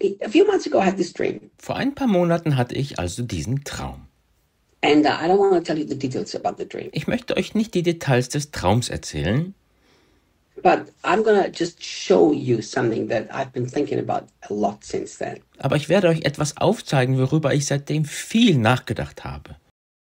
a few months ago, I had this dream. Vor ein paar Monaten hatte ich also diesen Traum. And I don't want to tell you the details about the dream. Ich möchte euch nicht die Details des Traums erzählen, But I'm going to just show you something that I've been thinking about a lot since then. aber ich werde euch etwas aufzeigen, worüber ich seitdem viel nachgedacht habe.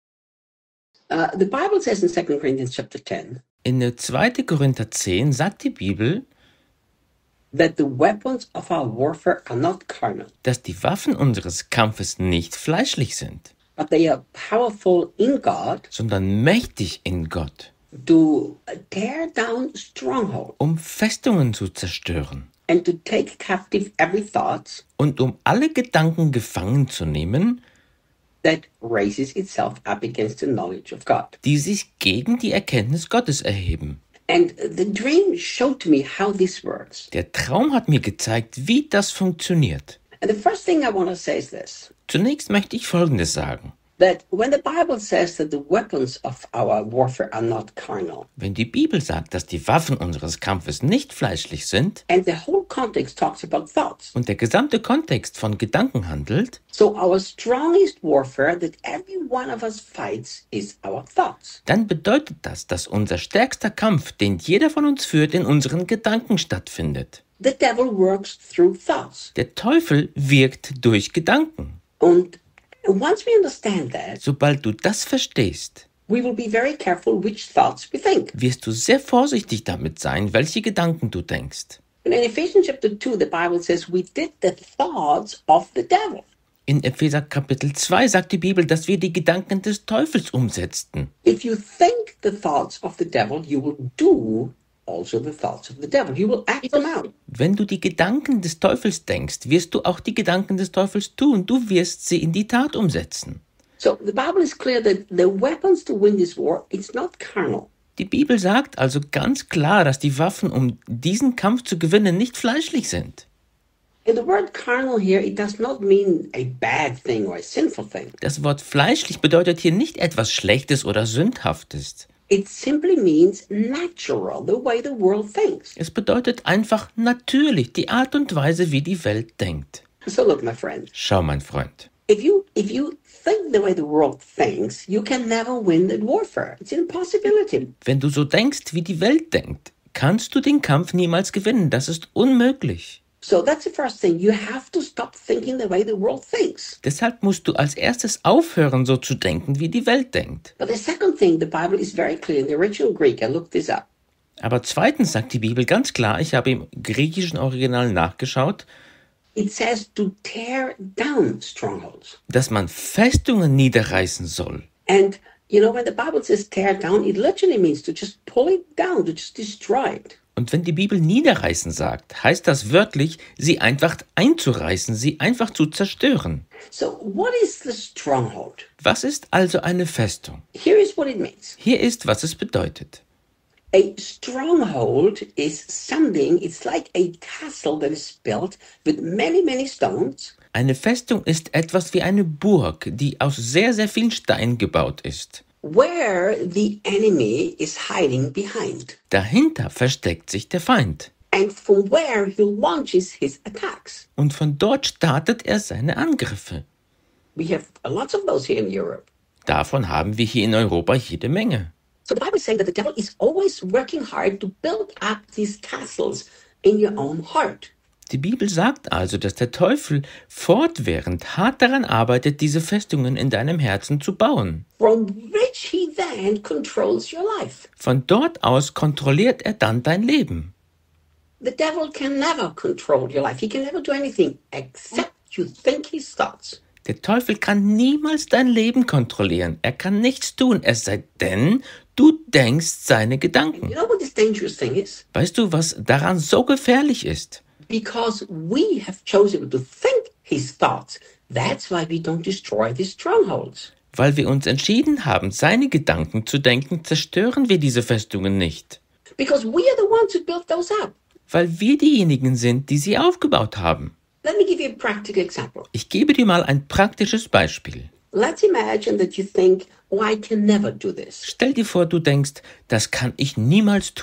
The Bible says in 2 Corinthians chapter 10 In 2. Korinther 10 sagt die Bibel, that the weapons of our warfare are not carnal, dass die Waffen unseres Kampfes nicht fleischlich sind, but they are powerful in God sondern mächtig in Gott, to tear down strongholds um Festungen zu zerstören and to take captive every thought und um alle Gedanken gefangen zu nehmen, that raises itself up against the knowledge of God. die sich gegen die Erkenntnis Gottes erheben. And the dream showed to me how this works. Der Traum hat mir gezeigt, wie das funktioniert. And the first thing I want to say is this, Zunächst möchte ich Folgendes sagen. that when the Bible says that the weapons of our warfare are not carnal, Wenn die Bibel sagt, dass die Waffen unseres Kampfes nicht fleischlich sind and the whole context talks about thoughts, und der gesamte Kontext von Gedanken handelt, so our strongest warfare that every one of us fights is our thoughts. dann bedeutet das, dass unser stärkster Kampf, den jeder von uns führt, in unseren Gedanken stattfindet. The devil works through thoughts. Der Teufel wirkt durch Gedanken. And once we understand that, Sobald du das verstehst, we will be very careful which thoughts we think. wirst du sehr vorsichtig damit sein, welche Gedanken du denkst. And in Ephesians chapter 2, the Bible says we did the thoughts of the devil. In Epheser Kapitel 2 sagt die Bibel, dass wir die Gedanken des Teufels umsetzten. If you think the thoughts of the devil, you will do also the thoughts of the devil. You will act them out. Wenn du die Gedanken des Teufels denkst, wirst du auch die Gedanken des Teufels tun. Du wirst sie in die Tat umsetzen. So the Bible is clear that the weapons to win this war, it's not carnal. Die Bibel sagt also ganz klar, dass die Waffen, um diesen Kampf zu gewinnen, nicht fleischlich sind. And the word carnal here, it does not mean a bad thing or a sinful thing. Das Wort fleischlich bedeutet hier nicht etwas Schlechtes oder Sündhaftes. It simply means natural, the way the world thinks. Es bedeutet einfach natürlich, die Art und Weise, wie die Welt denkt. So look, my friend, Schau, mein Freund, if you think the way the world thinks, you can never win that warfare. It's an impossibility. wenn du so denkst, wie die Welt denkt, kannst du den Kampf niemals gewinnen. Das ist unmöglich. So that's the first thing. You have to stop thinking the way the world thinks. Deshalb musst du als erstes aufhören, so zu denken, wie die Welt denkt. But the second thing, the Bible is very clear in the original Greek. I looked this up. Aber zweitens sagt die Bibel ganz klar, ich habe im griechischen Original nachgeschaut, It says to tear down strongholds. dass man Festungen niederreißen soll. And you know, when the Bible says tear down, it literally means to just pull it down, to just destroy it. Und wenn die Bibel niederreißen sagt, heißt das wörtlich, sie einfach einzureißen, sie einfach zu zerstören. So what is the stronghold? Was ist also eine Festung? Here is what it means. Hier ist, was es bedeutet. A stronghold is something, it's like a castle that is built with many, many stones. Eine Festung ist etwas wie eine Burg, die aus sehr, sehr vielen Steinen gebaut ist. Where the enemy is hiding behind, Dahinter versteckt sich der Feind. and from where he launches his attacks. Und von dort startet er seine Angriffe. We have lots of those here in Europe. Davon haben wir hier in Europa jede Menge. So the Bible is saying that the devil is always working hard to build up these castles in your own heart. Die Bibel sagt also, dass der Teufel fortwährend hart daran arbeitet, diese Festungen in deinem Herzen zu bauen. From which he then controls your life. Von dort aus kontrolliert er dann dein Leben. The devil can never control your life. He can never do anything except you think his thoughts. Der Teufel kann niemals dein Leben kontrollieren. Er kann nichts tun, es sei denn, du denkst seine Gedanken. You know what this dangerous thing is? Weißt du, was daran so gefährlich ist? Because we have chosen to think his thoughts. That's why we don't destroy these strongholds. Weil wir uns entschieden haben, seine Gedanken zu denken, zerstören wir diese Festungen nicht. Because we are the ones who built those up. Weil wir diejenigen sind, die sie aufgebaut haben. Let me give you a practical example. Ich gebe dir mal ein praktisches Beispiel. Let's imagine that you think, oh, I can never do this. Stell dir vor, du denkst, das kann ich niemals tun.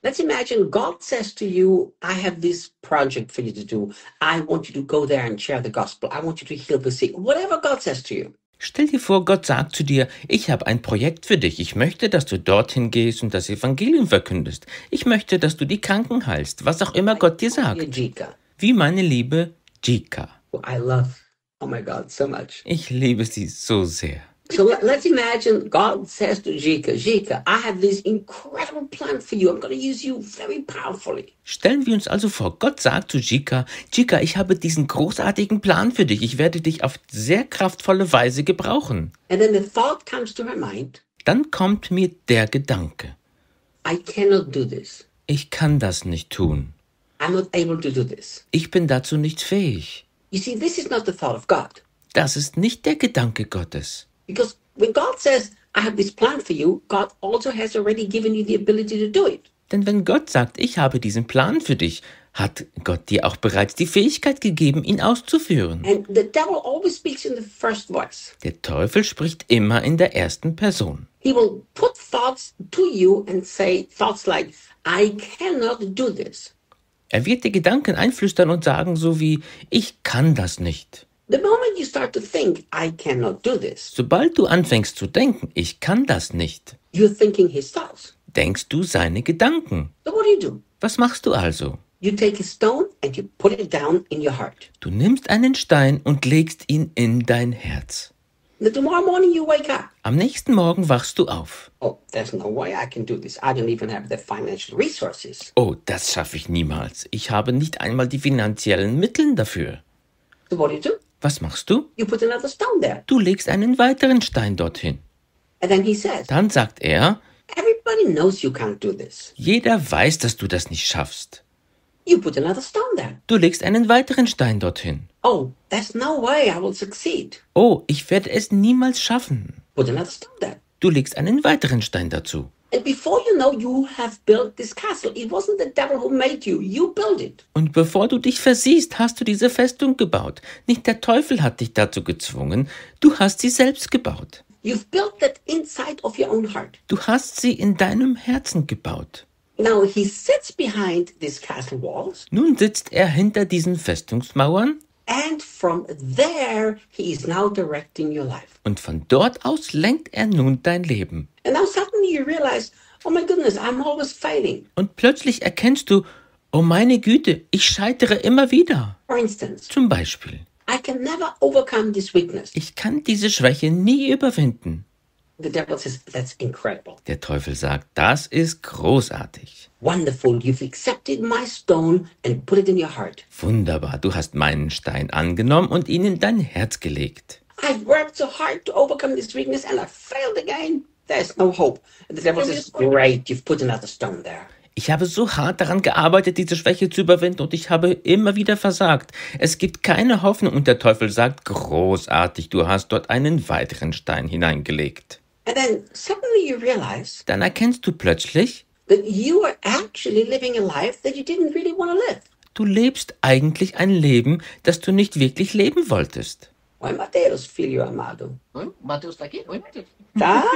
Let's imagine God says to you, I have this project for you to do. I want you to go there and share the gospel. I want you to heal the sick. Whatever God says to you. Stell dir vor, Gott sagt zu dir, ich habe ein Projekt für dich. Ich möchte, dass du dorthin gehst und das Evangelium verkündest. Ich möchte, dass du die Kranken heilst, was auch immer Gott dir sagt. Jika, Wie meine liebe Jika. who I love, oh my God, so much. Ich liebe sie so sehr. So let's imagine God says to Jika, Jika, I have this incredible plan for you. I'm going to use you very powerfully. Stellen wir uns also vor, Gott sagt zu Jika, Jika, ich habe diesen großartigen Plan für dich. Ich werde dich auf sehr kraftvolle Weise gebrauchen. And then the thought comes to her mind, Dann kommt mir der Gedanke, I cannot do this. ich kann das nicht tun. I'm not able to do this. Ich bin dazu nicht fähig. You see, this is not the thought of God. Das ist nicht der Gedanke Gottes. Because when God says, I have this plan for you, God also has already given you the ability to do it. Denn wenn Gott sagt, ich habe diesen Plan für dich, hat Gott dir auch bereits die Fähigkeit gegeben, ihn auszuführen. And the devil always speaks in the first voice. Der Teufel spricht immer in der ersten Person. He will put thoughts to you and say thoughts like, I cannot do this. Er wird dir Gedanken einflüstern und sagen so wie, ich kann das nicht. The moment you start to think, I cannot do this, Sobald du anfängst zu denken, ich kann das nicht, you're thinking his thoughts. denkst du seine Gedanken. So what do? Was machst du also? You take a stone and you put it down in your heart. Du nimmst einen Stein und legst ihn in dein Herz. And tomorrow morning you wake up. Am nächsten Morgen wachst du auf. Oh, there's no way I can do this. I don't even have the financial resources. Oh, das schaffe ich niemals. Ich habe nicht einmal die finanziellen Mittel dafür. So what do? Was machst du? You put another stone there. Du legst einen weiteren Stein dorthin. And then he says, Dann sagt er, everybody knows you can't do this. jeder weiß, dass du das nicht schaffst. You put another stone there. Du legst einen weiteren Stein dorthin. Oh, there's no way I will succeed. Oh, ich werde es niemals schaffen. Put another stone there. Du legst einen weiteren Stein dazu. And before you know, you have built this castle. It wasn't the devil who made you. You built it. Und bevor du dich versiehst, hast du diese Festung gebaut. Nicht der Teufel hat dich dazu gezwungen, du hast sie selbst gebaut. You've built that inside of your own heart. Du hast sie in deinem Herzen gebaut. Now he sits behind these castle walls, Nun sitzt er hinter diesen Festungsmauern and from there he is now directing your life. und von dort aus lenkt er nun dein Leben. And now suddenly you realize, oh my goodness, I'm always failing. Und plötzlich erkennst du, oh meine Güte, ich scheitere immer wieder. For instance, Zum Beispiel, I can never overcome this weakness. ich kann diese Schwäche nie überwinden. The devil says, that's incredible. Der Teufel sagt, das ist großartig. Wonderful, you've accepted my stone and put it in your heart. Wunderbar, du hast meinen Stein angenommen und ihn in dein Herz gelegt. I've worked so hard to overcome this weakness and I failed again. There's no hope. And the devil says, great, you've put another stone there. Ich habe so hart daran gearbeitet, diese Schwäche zu überwinden und ich habe immer wieder versagt. Es gibt keine Hoffnung und der Teufel sagt, großartig, du hast dort einen weiteren Stein hineingelegt. And then suddenly you realize Dann erkennst du plötzlich, that you are actually living a life that you didn't really want to live. du lebst eigentlich ein Leben, das du nicht wirklich leben wolltest. Oi, Mateus, filho amado. Oi, Matheus tá aqui? Oi, Matheus. Tá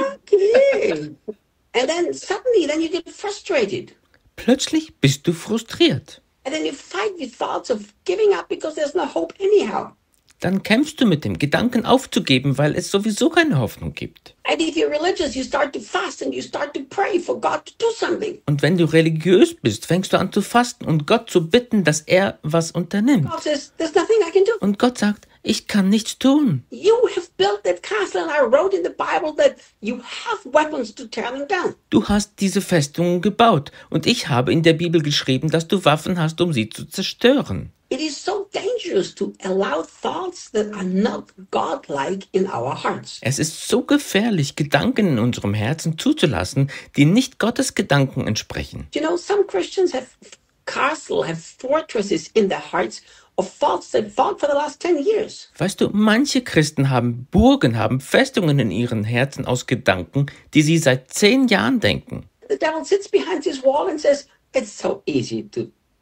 aqui. And then suddenly, then you get frustrated. Plötzlich bist du frustriert. And then you fight with thoughts of giving up because there's no hope anyhow. Dann kämpfst du mit dem Gedanken aufzugeben, weil es sowieso keine Hoffnung gibt. And if you're religious, you start to fast and you start to pray for God to do something. Und wenn du religiös bist, fängst du an zu fasten und Gott zu bitten, dass er was unternimmt. God says, there's nothing I can do. Und Gott sagt, ich kann nichts tun. You have built that castle and I wrote in the Bible that you have weapons to tear them down. Du hast diese Festungen gebaut und ich habe in der Bibel geschrieben, dass du Waffen hast, um sie zu zerstören. It is so dangerous to allow thoughts that are not godlike in our hearts. Es ist so gefährlich, Gedanken in unserem Herzen zuzulassen, die nicht Gottes Gedanken entsprechen. You know, some Christians have fortresses in their hearts of thoughts they've thought for the last 10 years. Weißt du, manche Christen haben Burgen, haben Festungen in ihren Herzen aus Gedanken, die sie seit 10 Jahren denken. The devil sits behind this wall and says, it's so easy to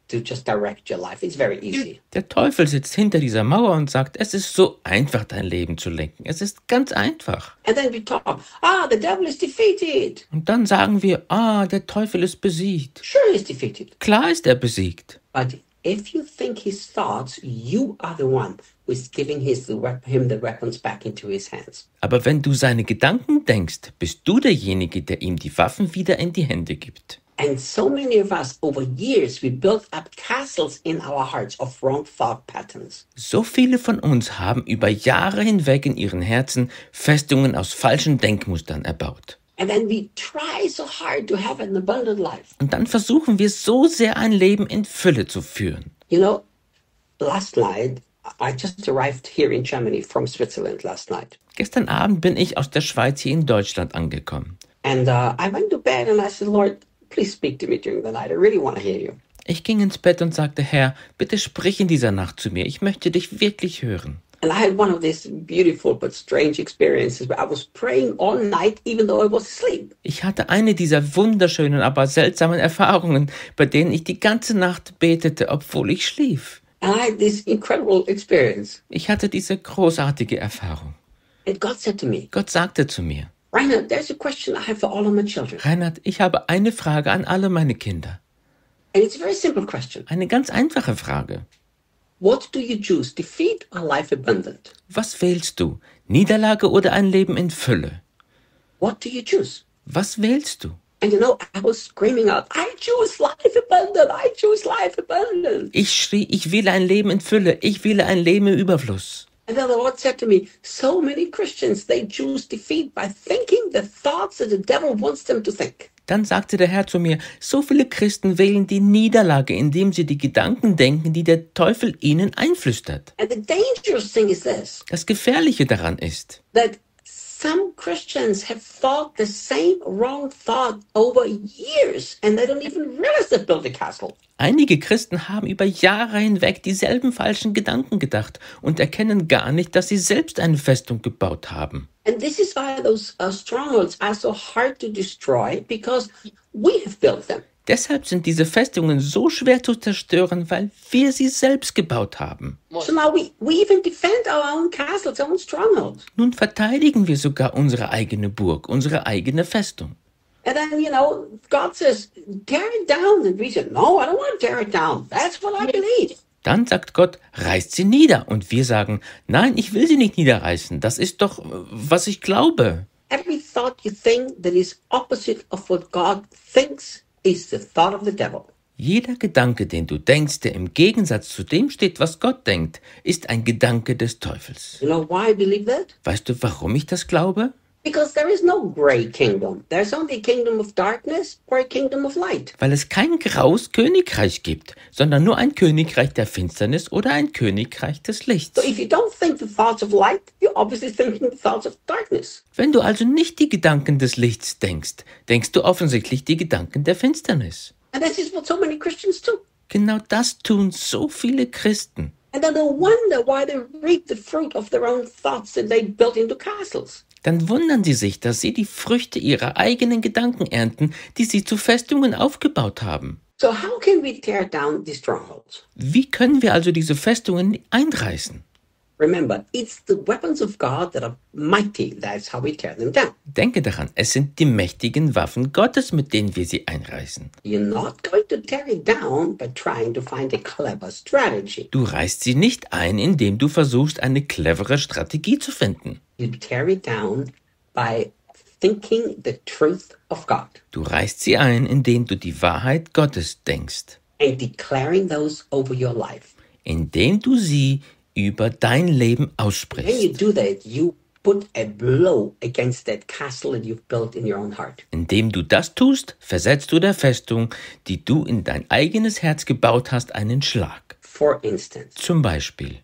to just direct your life. It's very easy. Der Teufel sitzt hinter dieser Mauer und sagt, es ist so einfach, dein Leben zu lenken. Es ist ganz einfach. And then we talk, the devil is defeated. Und dann sagen wir, der Teufel ist besiegt. Sure, he's defeated. Klar ist er besiegt. But if you think his thoughts, you are the one who is giving him the weapons back into his hands. Aber wenn du seine Gedanken denkst, bist du derjenige, der ihm die Waffen wieder in die Hände gibt. And so many of us, over years, we built up castles in our hearts of wrong thought patterns. So viele von uns haben über Jahre hinweg in ihren Herzen Festungen aus falschen Denkmustern erbaut. And then we try so hard to have an abundant life. Und dann versuchen wir so sehr ein Leben in Fülle zu führen. You know, last night, I just arrived here in Germany from Switzerland last night. Gestern Abend bin ich aus der Schweiz hier in Deutschland angekommen. And I went to bed and I said, Lord, please speak to me during the night. I really want to hear you. Ich ging ins Bett und sagte, Herr, bitte sprich in dieser Nacht zu mir. Ich möchte dich wirklich hören. And I had one of these beautiful but strange experiences where I was praying all night even though I was asleep. Ich hatte eine dieser wunderschönen, aber seltsamen Erfahrungen, bei denen ich die ganze Nacht betete, obwohl ich schlief. And I had this incredible experience. Ich hatte diese großartige Erfahrung. And God said to me, Gott sagte zu mir, Reinhard, there's a question I have for all of my children. Reinhard, ich habe eine Frage an alle meine Kinder. And it's a very simple question. Eine ganz einfache Frage. What do you choose, defeat or life abundant? Was wählst du? Niederlage oder ein Leben in Fülle? What do you choose? Was wählst du? And you know, I was screaming out, I choose life abundant, I choose life abundant. Ich schrie, ich wähle ein Leben in Fülle, ich wähle ein Leben im Überfluss. And then the Lord said to me, so many Christians, they choose defeat by thinking the thoughts that the devil wants them to think. Dann sagte der Herr zu mir, so viele Christen wählen die Niederlage, indem sie die Gedanken denken, die der Teufel ihnen einflüstert. And the dangerous thing is this, Das Gefährliche daran ist, that some Christians have thought the same wrong thought over years and they don't even realize they built a castle. einige Christen haben über Jahre hinweg dieselben falschen Gedanken gedacht und erkennen gar nicht, dass sie selbst eine Festung gebaut haben. And this is why those strongholds are so hard to destroy, because we have built them. Deshalb sind diese Festungen so schwer zu zerstören, weil wir sie selbst gebaut haben. So now we even defend our own castles, our own strongholds. Nun verteidigen wir sogar unsere eigene Burg, unsere eigene Festung. And then, you know, God says, tear it down. And we said, no, I don't want to tear it down. That's what I believe. Dann sagt Gott, reißt sie nieder. Und wir sagen, nein, ich will sie nicht niederreißen. Das ist doch, was ich glaube. Every thought you think that is opposite of what God thinks is the thought of the devil. Jeder Gedanke, den du denkst, der im Gegensatz zu dem steht, was Gott denkt, ist ein Gedanke des Teufels. You know why I believe that? Weißt du, warum ich das glaube? Because there is no gray kingdom. There's only a kingdom of darkness or a kingdom of light. Weil es kein graues Königreich gibt, sondern nur ein Königreich der Finsternis oder ein Königreich des Lichts. So if you don't think the thoughts of light, you're obviously thinking the thoughts of darkness. Wenn du also nicht die Gedanken des Lichts denkst, denkst du offensichtlich die Gedanken der Finsternis. And this is what so many Christians do. Genau das tun so viele Christen. And then they wonder why they reap the fruit of their own thoughts that they built into castles. Dann wundern sie sich, dass sie die Früchte ihrer eigenen Gedanken ernten, die sie zu Festungen aufgebaut haben. So how can we tear down these strongholds? Wie können wir also diese Festungen einreißen? Remember, it's the weapons of God that are mighty. That's how we tear them down. Denke daran, es sind die mächtigen Waffen Gottes, mit denen wir sie einreißen. You're not going to tear it down by trying to find a clever strategy. Du reißt sie nicht ein, indem du versuchst, eine clevere Strategie zu finden. You tear it down by thinking the truth of God Du reißt sie ein, indem du die Wahrheit Gottes denkst, and declaring those over your life. indem du sie über dein Leben When you aussprichst, do that, you put a blow against that castle that you've built in your own heart. indem du das tust, versetzt du der Festung, die du in dein eigenes Herz gebaut hast, einen Schlag. For instance, Zum Beispiel,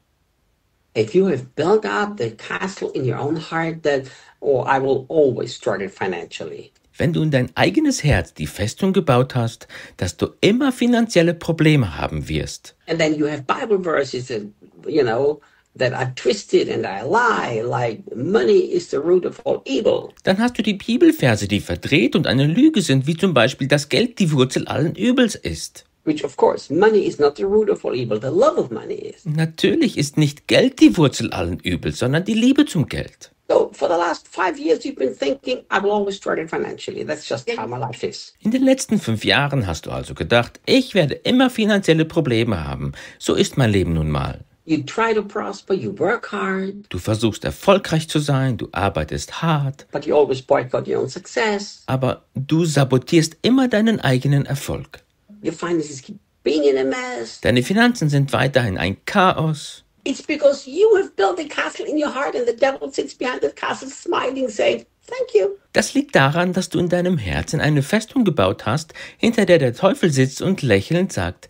if you have built up the castle in your own heart that, oh, I will always struggle financially. wenn du in dein eigenes Herz die Festung gebaut hast, dass du immer finanzielle Probleme haben wirst, And then you have Bible verses that, you know, that are twisted and I lie, like money is the root of all evil. dann hast du die Bibelverse, die verdreht und eine Lüge sind, wie zum Beispiel, dass Geld die Wurzel allen Übels ist. which of course, money is not the root of all evil. The love of money is. Natürlich ist nicht Geld die Wurzel allen Übels, sondern die Liebe zum Geld. So for the last 5 years, you've been thinking, I will always struggle financially. That's just how my life is. In den letzten 5 Jahren hast du also gedacht, ich werde immer finanzielle Probleme haben. So ist mein Leben nun mal. You try to prosper, you work hard, Du versuchst erfolgreich zu sein, du arbeitest hart, but you always boycott your own success. aber du sabotierst immer deinen eigenen Erfolg. Your finances keep being in a mess. Deine Finanzen sind weiterhin ein Chaos. It's because you have built a castle in your heart and the devil sits behind the castle smiling, saying, thank you. Das liegt daran, dass du in deinem Herzen eine Festung gebaut hast, hinter der der Teufel sitzt und lächelnd sagt,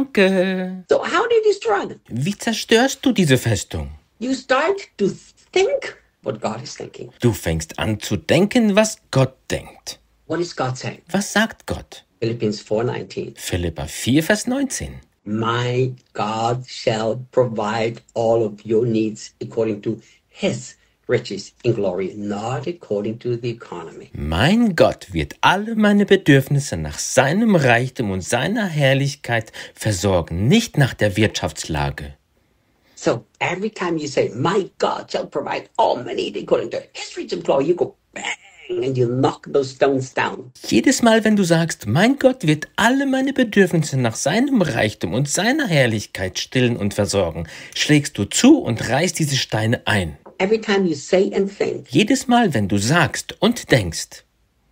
Danke. So how do you destroy them? Wie zerstörst du diese Festung? You start to think what God is thinking. Du fängst an zu denken, was Gott denkt. What is God saying? Was sagt Gott? Philippians 4:19. Philipper 4, Vers 19. My God shall provide all of your needs according to his riches in glory, not according to the economy. Mein Gott wird alle meine Bedürfnisse nach seinem Reichtum und seiner Herrlichkeit versorgen, nicht nach der Wirtschaftslage. So every time you say, my God shall provide all my needs according to his riches in glory, you go bang and you knock those stones down. Jedes Mal, wenn du sagst, mein Gott wird alle meine Bedürfnisse nach seinem Reichtum und seiner Herrlichkeit stillen und versorgen, schlägst du zu und reißt diese Steine ein. Every time you say and think, Jedes Mal, wenn du sagst und denkst,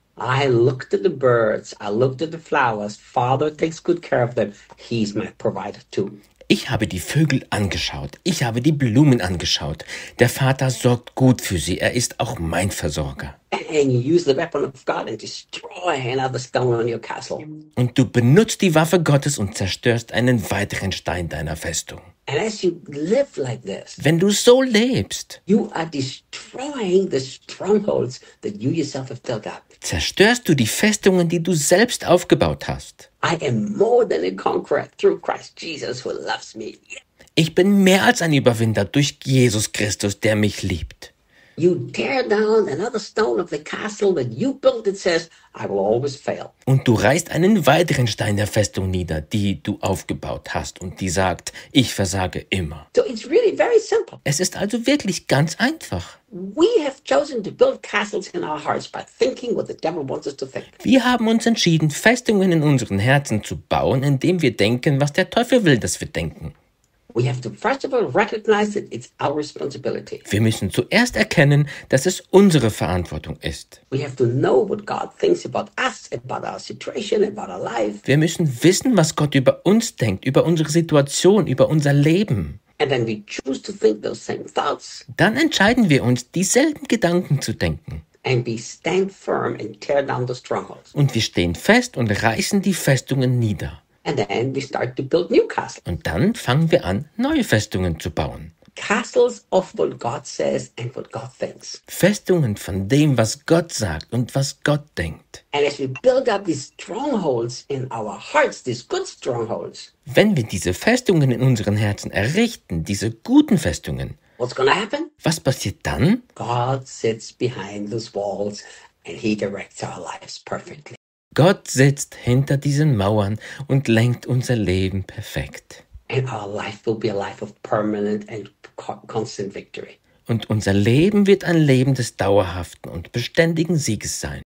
I looked at the birds, I looked at the flowers, Father takes good care of them, he's my provider too. ich habe die Vögel angeschaut, ich habe die Blumen angeschaut, der Vater sorgt gut für sie, er ist auch mein Versorger. And you use the weapon of God and destroy another stone on your castle. Und du benutzt die Waffe Gottes und zerstörst einen weiteren Stein deiner Festung. And as you live like this, Wenn du so lebst, you are destroying the strongholds that you yourself have built up. zerstörst du die Festungen, die du selbst aufgebaut hast. I am more than a conqueror through Christ Jesus who loves me. Ich bin mehr als ein Überwinder durch Jesus Christus, der mich liebt. You tear down another stone of the castle that you built that says, I will always fail. Und du reißt einen weiteren Stein der Festung nieder, die du aufgebaut hast und die sagt, ich versage immer. So it's really very simple. Es ist also wirklich ganz einfach. We have chosen to build castles in our hearts by thinking what the devil wants us to think. Wir haben uns entschieden, Festungen in unseren Herzen zu bauen, indem wir denken, was der Teufel will, dass wir denken. We have to first of all recognize that it's our responsibility. Wir müssen zuerst erkennen, dass es unsere Verantwortung ist. We have to know what God thinks about us, about our situation, about our life. Wir müssen wissen, was Gott über uns denkt, über unsere Situation, über unser Leben. And then we choose to think those same thoughts Dann entscheiden wir uns, dieselben Gedanken zu denken. and we stand firm and tear down the strongholds. Und wir stehen fest und reißen die Festungen nieder. And then we start to build new castles. Und dann fangen wir an, neue Festungen zu bauen. Castles of what God says and what God thinks. Festungen von dem, was Gott sagt und was Gott denkt. And as we build up these strongholds in our hearts, these good strongholds, Wenn wir diese Festungen in unseren Herzen errichten, diese guten Festungen, what's going to happen? was passiert dann? God sits behind those walls and he directs our lives perfectly. Gott sitzt hinter diesen Mauern und lenkt unser Leben perfekt. And our life will be a life of permanent and constant victory. Und unser Leben wird ein Leben des dauerhaften und beständigen Sieges sein.